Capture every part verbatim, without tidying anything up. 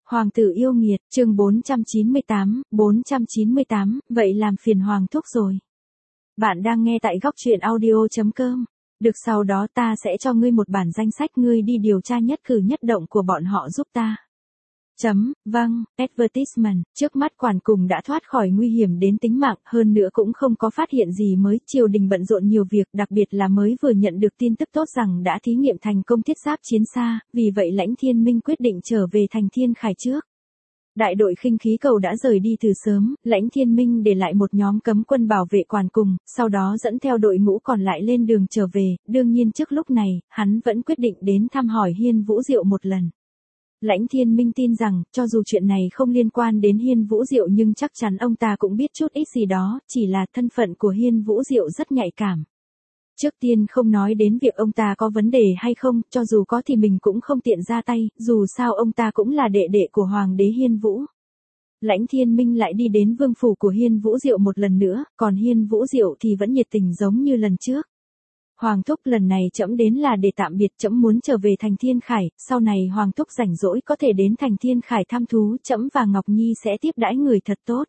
Hoàng tử yêu nghiệt, chương bốn trăm chín mươi tám, bốn trăm chín mươi tám, vậy làm phiền Hoàng thúc rồi. Bạn đang nghe tại góc truyện audio chấm com. Được, sau đó ta sẽ cho ngươi một bản danh sách, ngươi đi điều tra nhất cử nhất động của bọn họ giúp ta. Chấm, vâng, advertisement, trước mắt quản cùng đã thoát khỏi nguy hiểm đến tính mạng, hơn nữa cũng không có phát hiện gì mới, triều đình bận rộn nhiều việc, đặc biệt là mới vừa nhận được tin tức tốt rằng đã thí nghiệm thành công thiết giáp chiến xa, vì vậy Lãnh Thiên Minh quyết định trở về thành Thiên Khải trước. Đại đội khinh khí cầu đã rời đi từ sớm, Lãnh Thiên Minh để lại một nhóm cấm quân bảo vệ quản cùng, sau đó dẫn theo đội ngũ còn lại lên đường trở về, đương nhiên trước lúc này, hắn vẫn quyết định đến thăm hỏi Hiên Vũ Diệu một lần. Lãnh Thiên Minh tin rằng, cho dù chuyện này không liên quan đến Hiên Vũ Diệu nhưng chắc chắn ông ta cũng biết chút ít gì đó, chỉ là thân phận của Hiên Vũ Diệu rất nhạy cảm. Trước tiên không nói đến việc ông ta có vấn đề hay không, cho dù có thì mình cũng không tiện ra tay, dù sao ông ta cũng là đệ đệ của Hoàng đế Hiên Vũ. Lãnh Thiên Minh lại đi đến vương phủ của Hiên Vũ Diệu một lần nữa, còn Hiên Vũ Diệu thì vẫn nhiệt tình giống như lần trước. Hoàng thúc, lần này trẫm đến là để tạm biệt, trẫm muốn trở về thành Thiên Khải, sau này Hoàng thúc rảnh rỗi có thể đến thành Thiên Khải thăm thú, trẫm và Ngọc Nhi sẽ tiếp đãi người thật tốt.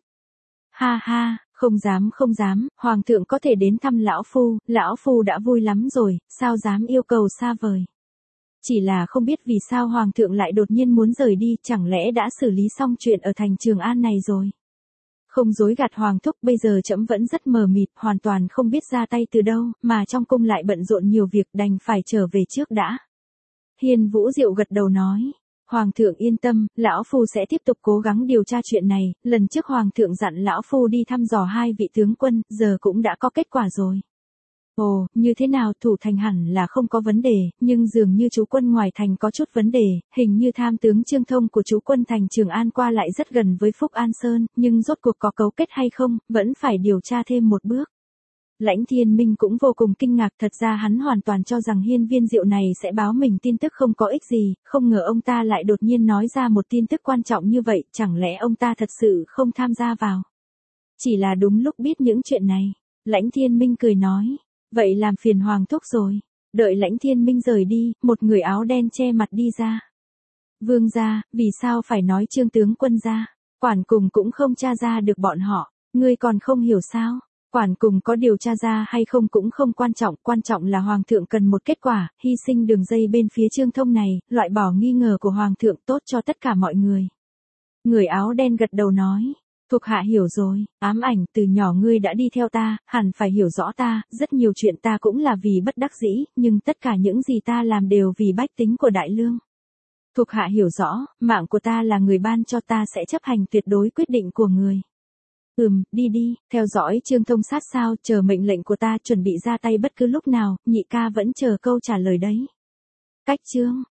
Ha ha, không dám không dám, Hoàng thượng có thể đến thăm lão phu, lão phu đã vui lắm rồi, sao dám yêu cầu xa vời. Chỉ là không biết vì sao Hoàng thượng lại đột nhiên muốn rời đi, chẳng lẽ đã xử lý xong chuyện ở thành Trường An này rồi. Không dối gạt Hoàng thúc, bây giờ trẫm vẫn rất mờ mịt, hoàn toàn không biết ra tay từ đâu, mà trong cung lại bận rộn nhiều việc, đành phải trở về trước đã. Hiên Vũ Diệu gật đầu nói, Hoàng thượng yên tâm, lão phu sẽ tiếp tục cố gắng điều tra chuyện này, lần trước Hoàng thượng dặn lão phu đi thăm dò hai vị tướng quân, giờ cũng đã có kết quả rồi. Ồ, như thế nào, thủ thành hẳn là không có vấn đề, nhưng dường như chú quân ngoài thành có chút vấn đề, hình như tham tướng Trương Thông của chú quân thành Trường An qua lại rất gần với Phúc An Sơn, nhưng rốt cuộc có cấu kết hay không, vẫn phải điều tra thêm một bước. Lãnh Thiên Minh cũng vô cùng kinh ngạc, thật ra hắn hoàn toàn cho rằng Hiên Viên Diệu này sẽ báo mình tin tức không có ích gì, không ngờ ông ta lại đột nhiên nói ra một tin tức quan trọng như vậy, chẳng lẽ ông ta thật sự không tham gia vào. Chỉ là đúng lúc biết những chuyện này, Lãnh Thiên Minh cười nói. Vậy làm phiền Hoàng thúc rồi. Đợi Lãnh Thiên Minh rời đi, một người áo đen che mặt đi ra. Vương gia, vì sao phải nói Trương tướng quân gia? Quản cùng cũng không tra ra được bọn họ. Ngươi còn không hiểu sao? Quản cùng có điều tra ra hay không cũng không quan trọng, quan trọng là Hoàng thượng cần một kết quả, hy sinh đường dây bên phía Trương Thông này, loại bỏ nghi ngờ của Hoàng thượng, tốt cho tất cả mọi người. Người áo đen gật đầu nói. Thuộc hạ hiểu rồi, Ám Ảnh, từ nhỏ ngươi đã đi theo ta, hẳn phải hiểu rõ ta, rất nhiều chuyện ta cũng là vì bất đắc dĩ, nhưng tất cả những gì ta làm đều vì bách tính của Đại Lương. Thuộc hạ hiểu rõ, mạng của ta là người ban cho, ta sẽ chấp hành tuyệt đối quyết định của người. Ừm, đi đi, theo dõi Trương Thông sát sao, chờ mệnh lệnh của ta, chuẩn bị ra tay bất cứ lúc nào, nhị ca vẫn chờ câu trả lời đấy. Cách chương.